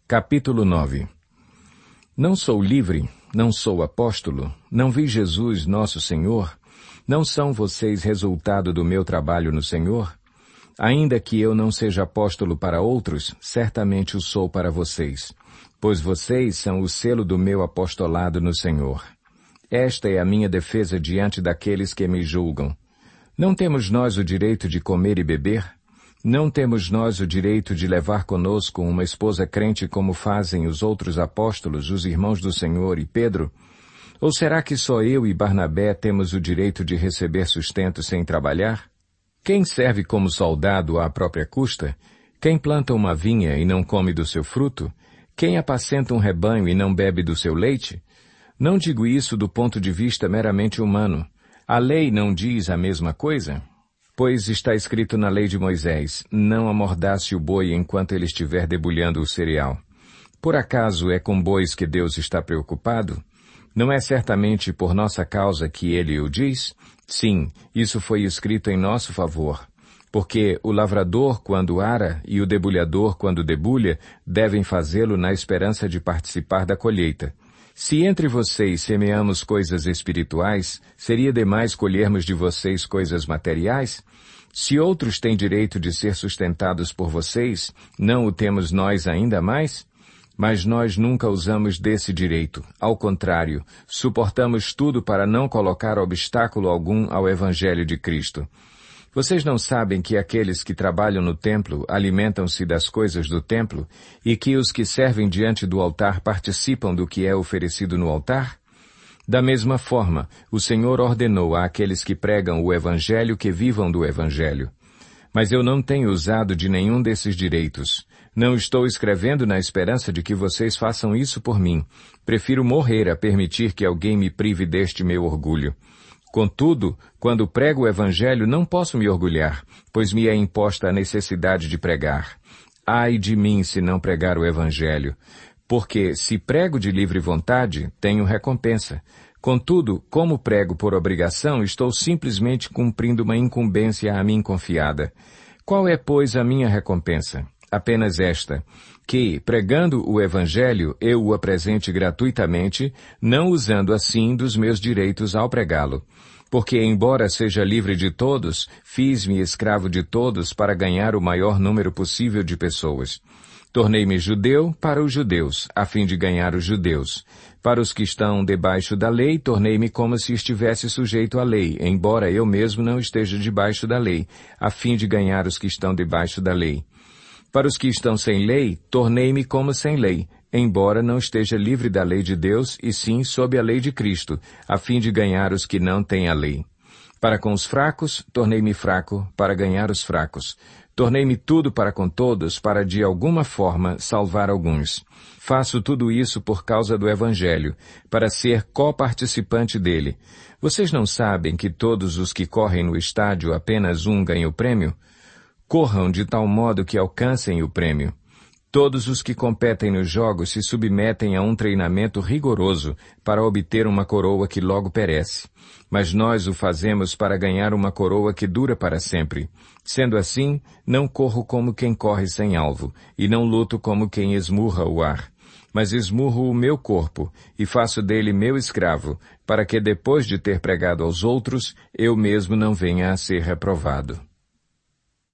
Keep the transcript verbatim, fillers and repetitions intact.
Capítulo nove. Não sou livre, não sou apóstolo, não vi Jesus, nosso Senhor? Não são vocês resultado do meu trabalho no Senhor? Ainda que eu não seja apóstolo para outros, certamente o sou para vocês, pois vocês são o selo do meu apostolado no Senhor. Esta é a minha defesa diante daqueles que me julgam. Não temos nós o direito de comer e beber? Não temos nós o direito de levar conosco uma esposa crente como fazem os outros apóstolos, os irmãos do Senhor e Pedro? Ou será que só eu e Barnabé temos o direito de receber sustento sem trabalhar? Quem serve como soldado à própria custa? Quem planta uma vinha e não come do seu fruto? Quem apacenta um rebanho e não bebe do seu leite? Não digo isso do ponto de vista meramente humano. A lei não diz a mesma coisa? Pois está escrito na lei de Moisés, não amordace o boi enquanto ele estiver debulhando o cereal. Por acaso é com bois que Deus está preocupado? Não é certamente por nossa causa que ele o diz? Sim, isso foi escrito em nosso favor. Porque o lavrador, quando ara, e o debulhador, quando debulha, devem fazê-lo na esperança de participar da colheita. Se entre vocês semeamos coisas espirituais, seria demais colhermos de vocês coisas materiais? Se outros têm direito de ser sustentados por vocês, não o temos nós ainda mais? Mas nós nunca usamos desse direito. Ao contrário, suportamos tudo para não colocar obstáculo algum ao Evangelho de Cristo. Vocês não sabem que aqueles que trabalham no templo alimentam-se das coisas do templo e que os que servem diante do altar participam do que é oferecido no altar? Da mesma forma, o Senhor ordenou àqueles que pregam o Evangelho que vivam do Evangelho. Mas eu não tenho usado de nenhum desses direitos. Não estou escrevendo na esperança de que vocês façam isso por mim. Prefiro morrer a permitir que alguém me prive deste meu orgulho. Contudo, quando prego o Evangelho, não posso me orgulhar, pois me é imposta a necessidade de pregar. Ai de mim se não pregar o Evangelho, porque se prego de livre vontade, tenho recompensa. Contudo, como prego por obrigação, estou simplesmente cumprindo uma incumbência a mim confiada. Qual é, pois, a minha recompensa? Apenas esta, que, pregando o Evangelho, eu o apresente gratuitamente, não usando assim dos meus direitos ao pregá-lo. Porque, embora seja livre de todos, fiz-me escravo de todos para ganhar o maior número possível de pessoas. Tornei-me judeu para os judeus, a fim de ganhar os judeus. Para os que estão debaixo da lei, tornei-me como se estivesse sujeito à lei, embora eu mesmo não esteja debaixo da lei, a fim de ganhar os que estão debaixo da lei. Para os que estão sem lei, tornei-me como sem lei, embora não esteja livre da lei de Deus, e sim sob a lei de Cristo, a fim de ganhar os que não têm a lei. Para com os fracos, tornei-me fraco, para ganhar os fracos. Tornei-me tudo para com todos, para de alguma forma salvar alguns. Faço tudo isso por causa do Evangelho, para ser coparticipante dele. Vocês não sabem que todos os que correm no estádio apenas um ganha o prêmio? Corram de tal modo que alcancem o prêmio. Todos os que competem nos jogos se submetem a um treinamento rigoroso para obter uma coroa que logo perece. Mas nós o fazemos para ganhar uma coroa que dura para sempre. Sendo assim, não corro como quem corre sem alvo, e não luto como quem esmurra o ar. Mas esmurro o meu corpo, e faço dele meu escravo, para que depois de ter pregado aos outros, eu mesmo não venha a ser reprovado.